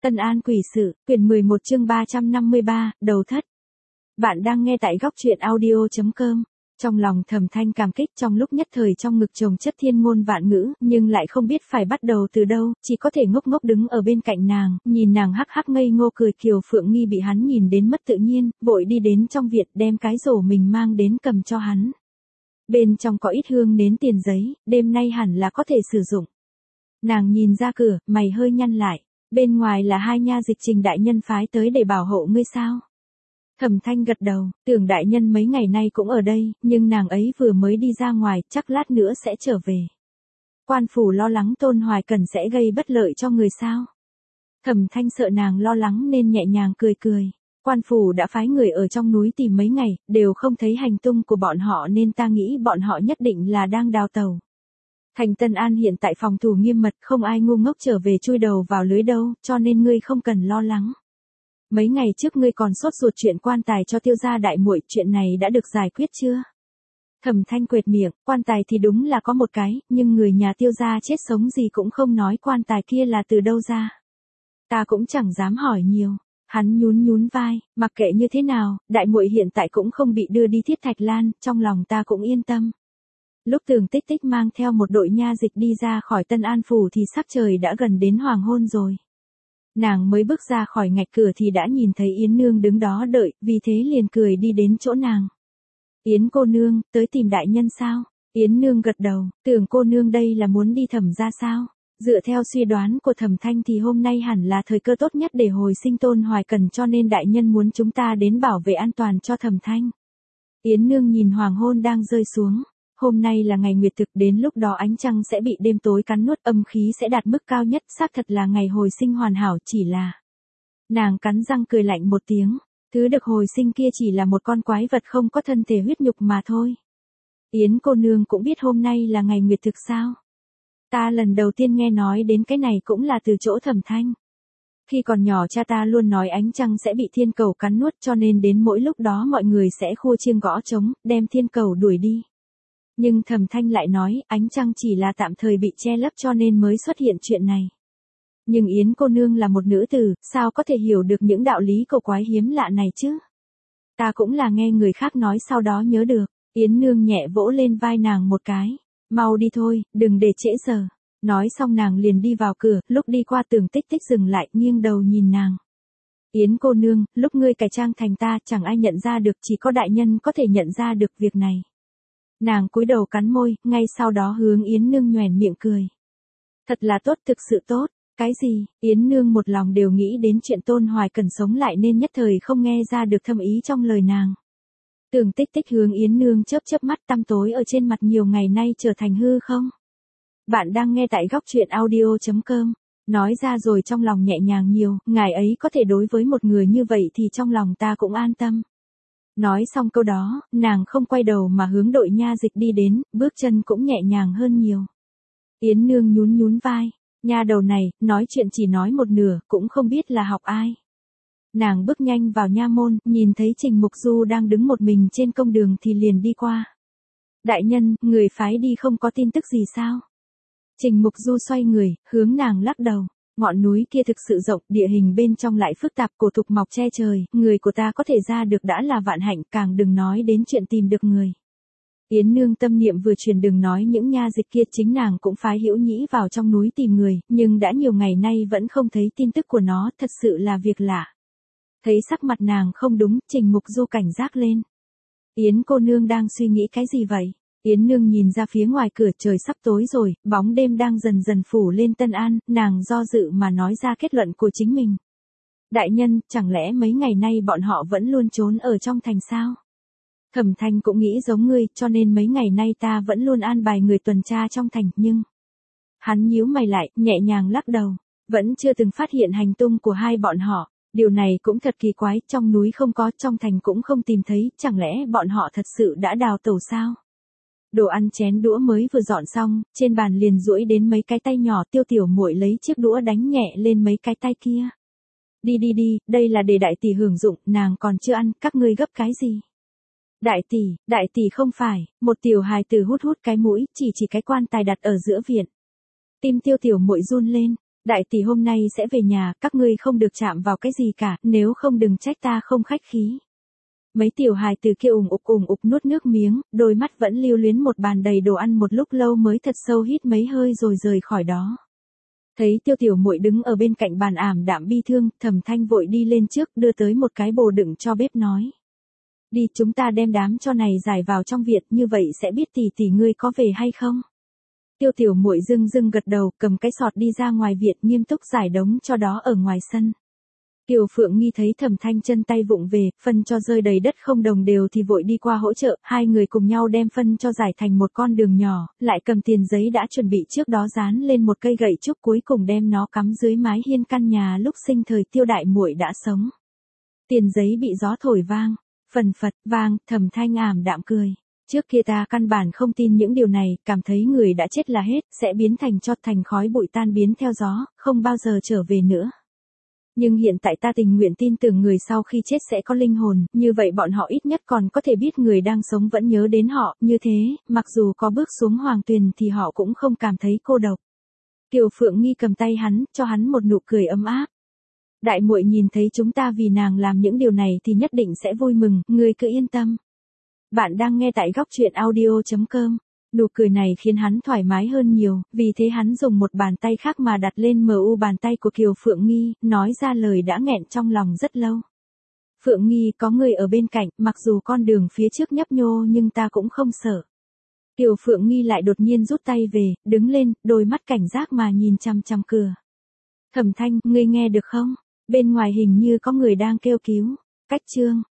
Tân An quỷ sự, quyển 11 chương 353, đầu thất. Bạn đang nghe tại góc truyện audio.com. Trong lòng Thẩm Thanh cảm kích, trong lúc nhất thời trong ngực chồng chất thiên ngôn vạn ngữ, nhưng lại không biết phải bắt đầu từ đâu, chỉ có thể ngốc ngốc đứng ở bên cạnh nàng, nhìn nàng hắc hắc ngây ngô cười. Kiều Phượng Nghi bị hắn nhìn đến mất tự nhiên, vội đi đến trong viện đem cái rổ mình mang đến cầm cho hắn. Bên trong có ít hương nến tiền giấy, đêm nay hẳn là có thể sử dụng. Nàng nhìn ra cửa, mày hơi nhăn lại. Bên ngoài là hai nha dịch Trình đại nhân phái tới để bảo hộ ngươi sao? Thẩm Thanh gật đầu, tưởng đại nhân mấy ngày nay cũng ở đây, nhưng nàng ấy vừa mới đi ra ngoài, chắc lát nữa sẽ trở về. Quan phủ lo lắng Tôn Hoài Cẩn sẽ gây bất lợi cho người sao? Thẩm Thanh sợ nàng lo lắng nên nhẹ nhàng cười cười. Quan phủ đã phái người ở trong núi tìm mấy ngày, đều không thấy hành tung của bọn họ nên ta nghĩ bọn họ nhất định là đang đào tàu. Thành Tân An hiện tại phòng thủ nghiêm mật, không ai ngu ngốc trở về chui đầu vào lưới đâu, cho nên ngươi không cần lo lắng. Mấy ngày trước ngươi còn sốt ruột chuyện quan tài cho Tiêu gia đại muội, chuyện này đã được giải quyết chưa? Thẩm Thanh quệt miệng, quan tài thì đúng là có một cái, nhưng người nhà Tiêu gia chết sống gì cũng không nói quan tài kia là từ đâu ra. Ta cũng chẳng dám hỏi nhiều. Hắn nhún vai, mặc kệ như thế nào, đại muội hiện tại cũng không bị đưa đi Thiết Thạch Lan, trong lòng ta cũng yên tâm. Lúc Tường Tích Tích mang theo một đội nha dịch đi ra khỏi Tân An phủ thì sắc trời đã gần đến hoàng hôn rồi. Nàng mới bước ra khỏi ngạch cửa thì đã nhìn thấy Yến Nương đứng đó đợi, vì thế liền cười đi đến chỗ nàng. Yến cô nương, tới tìm đại nhân sao? Yến Nương gật đầu, Tưởng cô nương đây là muốn đi Thẩm gia sao? Dựa theo suy đoán của Thẩm Thanh thì hôm nay hẳn là thời cơ tốt nhất để hồi sinh Tôn Hoài Cẩn, cho nên đại nhân muốn chúng ta đến bảo vệ an toàn cho Thẩm Thanh. Yến Nương nhìn hoàng hôn đang rơi xuống. Hôm nay là ngày nguyệt thực, đến lúc đó ánh trăng sẽ bị đêm tối cắn nuốt, âm khí sẽ đạt mức cao nhất, xác thật là ngày hồi sinh hoàn hảo, chỉ là... Nàng cắn răng cười lạnh một tiếng, thứ được hồi sinh kia chỉ là một con quái vật không có thân thể huyết nhục mà thôi. Yến cô nương cũng biết hôm nay là ngày nguyệt thực sao? Ta lần đầu tiên nghe nói đến cái này cũng là từ chỗ Thẩm Thanh. Khi còn nhỏ cha ta luôn nói ánh trăng sẽ bị thiên cầu cắn nuốt, cho nên đến mỗi lúc đó mọi người sẽ khua chiêng gõ trống, đem thiên cầu đuổi đi. Nhưng Thẩm Thanh lại nói, ánh trăng chỉ là tạm thời bị che lấp cho nên mới xuất hiện chuyện này. Nhưng Yến cô nương là một nữ tử, sao có thể hiểu được những đạo lý cổ quái hiếm lạ này chứ? Ta cũng là nghe người khác nói sau đó nhớ được. Yến Nương nhẹ vỗ lên vai nàng một cái. Mau đi thôi, đừng để trễ giờ. Nói xong nàng liền đi vào cửa, lúc đi qua Tường Tích Tích dừng lại, nghiêng đầu nhìn nàng. Yến cô nương, lúc ngươi cải trang thành ta chẳng ai nhận ra được, chỉ có đại nhân có thể nhận ra được việc này. Nàng cúi đầu cắn môi, ngay sau đó hướng Yến Nương nhoẻn miệng cười. Thật là tốt, thực sự tốt. Cái gì? Yến Nương một lòng đều nghĩ đến chuyện Tôn Hoài Cẩn sống lại nên nhất thời không nghe ra được thâm ý trong lời nàng. Tường Tích Tích hướng Yến Nương chớp chớp mắt, tăm tối ở trên mặt nhiều ngày nay trở thành hư không? Bạn đang nghe tại góc truyện audio.com. Nói ra rồi trong lòng nhẹ nhàng nhiều, ngài ấy có thể đối với một người như vậy thì trong lòng ta cũng an tâm. Nói xong câu đó, nàng không quay đầu mà hướng đội nha dịch đi đến, bước chân cũng nhẹ nhàng hơn nhiều. Yến Nương nhún vai, nha đầu này, nói chuyện chỉ nói một nửa, cũng không biết là học ai. Nàng bước nhanh vào nha môn, nhìn thấy Trình Mục Du đang đứng một mình trên công đường thì liền đi qua. Đại nhân, người phái đi không có tin tức gì sao? Trình Mục Du xoay người, hướng nàng lắc đầu. Ngọn núi kia thực sự rộng, địa hình bên trong lại phức tạp, cổ thụ mọc che trời, người của ta có thể ra được đã là vạn hạnh, càng đừng nói đến chuyện tìm được người. Yến Nương tâm niệm vừa truyền, đừng nói những nha dịch kia, chính nàng cũng phái Hữu Nhĩ vào trong núi tìm người, nhưng đã nhiều ngày nay vẫn không thấy tin tức của nó, thật sự là việc lạ. Thấy sắc mặt nàng không đúng, Trình Mục Du cảnh giác lên. Yến cô nương đang suy nghĩ cái gì vậy? Yến Nương nhìn ra phía ngoài cửa, trời sắp tối rồi, bóng đêm đang dần dần phủ lên Tân An, nàng do dự mà nói ra kết luận của chính mình. Đại nhân, chẳng lẽ mấy ngày nay bọn họ vẫn luôn trốn ở trong thành sao? Thẩm Thanh cũng nghĩ giống ngươi, cho nên mấy ngày nay ta vẫn luôn an bài người tuần tra trong thành, nhưng... Hắn nhíu mày lại, nhẹ nhàng lắc đầu, vẫn chưa từng phát hiện hành tung của hai bọn họ. Điều này cũng thật kỳ quái, trong núi không có, trong thành cũng không tìm thấy, chẳng lẽ bọn họ thật sự đã đào tẩu sao? Đồ ăn chén đũa mới vừa dọn xong, trên bàn liền duỗi đến mấy cái tay nhỏ, Tiêu tiểu muội lấy chiếc đũa đánh nhẹ lên mấy cái tay kia. Đi, đây là để đại tỷ hưởng dụng, nàng còn chưa ăn, các ngươi gấp cái gì? Đại tỷ không phải, một tiểu hài tử hút cái mũi, chỉ cái quan tài đặt ở giữa viện. Tim Tiêu tiểu muội run lên, Đại tỷ hôm nay sẽ về nhà, các ngươi không được chạm vào cái gì cả, nếu không đừng trách ta không khách khí. Mấy tiểu hài từ kia ủng ục nuốt nước miếng, đôi mắt vẫn lưu luyến một bàn đầy đồ ăn một lúc lâu mới thật sâu hít mấy hơi rồi rời khỏi đó. Thấy Tiêu tiểu muội đứng ở bên cạnh bàn ảm đạm bi thương, Thẩm Thanh vội đi lên trước đưa tới một cái bồ đựng cho bếp nói. Đi, chúng ta đem đám cho này giải vào trong viện, như vậy sẽ biết tỷ tỷ ngươi có về hay không. Tiêu tiểu muội dưng gật đầu, cầm cái sọt đi ra ngoài viện nghiêm túc giải đống cho đó ở ngoài sân. Kiều Phượng Nghi thấy Thẩm Thanh chân tay vụng về, phân cho rơi đầy đất không đồng đều thì vội đi qua hỗ trợ, hai người cùng nhau đem phân cho giải thành một con đường nhỏ, lại cầm tiền giấy đã chuẩn bị trước đó dán lên một cây gậy trúc cuối cùng đem nó cắm dưới mái hiên căn nhà lúc sinh thời Tiêu đại muội đã sống. Tiền giấy bị gió thổi vang, phần phật vang, Thẩm Thanh ảm đạm cười. Trước kia ta căn bản không tin những điều này, cảm thấy người đã chết là hết, sẽ biến thành tro thành khói bụi tan biến theo gió, không bao giờ trở về nữa. Nhưng hiện tại ta tình nguyện tin tưởng người sau khi chết sẽ có linh hồn, như vậy bọn họ ít nhất còn có thể biết người đang sống vẫn nhớ đến họ, như thế, mặc dù có bước xuống hoàng tuyền thì họ cũng không cảm thấy cô độc. Kiều Phượng Nghi cầm tay hắn, cho hắn một nụ cười ấm áp. Đại muội nhìn thấy chúng ta vì nàng làm những điều này thì nhất định sẽ vui mừng, ngươi cứ yên tâm. Bạn đang nghe tại góc truyện audio.com. Nụ cười này khiến hắn thoải mái hơn nhiều, vì thế hắn dùng một bàn tay khác mà đặt lên bàn tay của Kiều Phượng Nghi, nói ra lời đã nghẹn trong lòng rất lâu. Phượng Nghi, có người ở bên cạnh, mặc dù con đường phía trước nhấp nhô nhưng ta cũng không sợ. Kiều Phượng Nghi lại đột nhiên rút tay về, đứng lên, đôi mắt cảnh giác mà nhìn chằm chằm cửa. Thẩm Thanh, ngươi nghe được không? Bên ngoài hình như có người đang kêu cứu. Cách chương.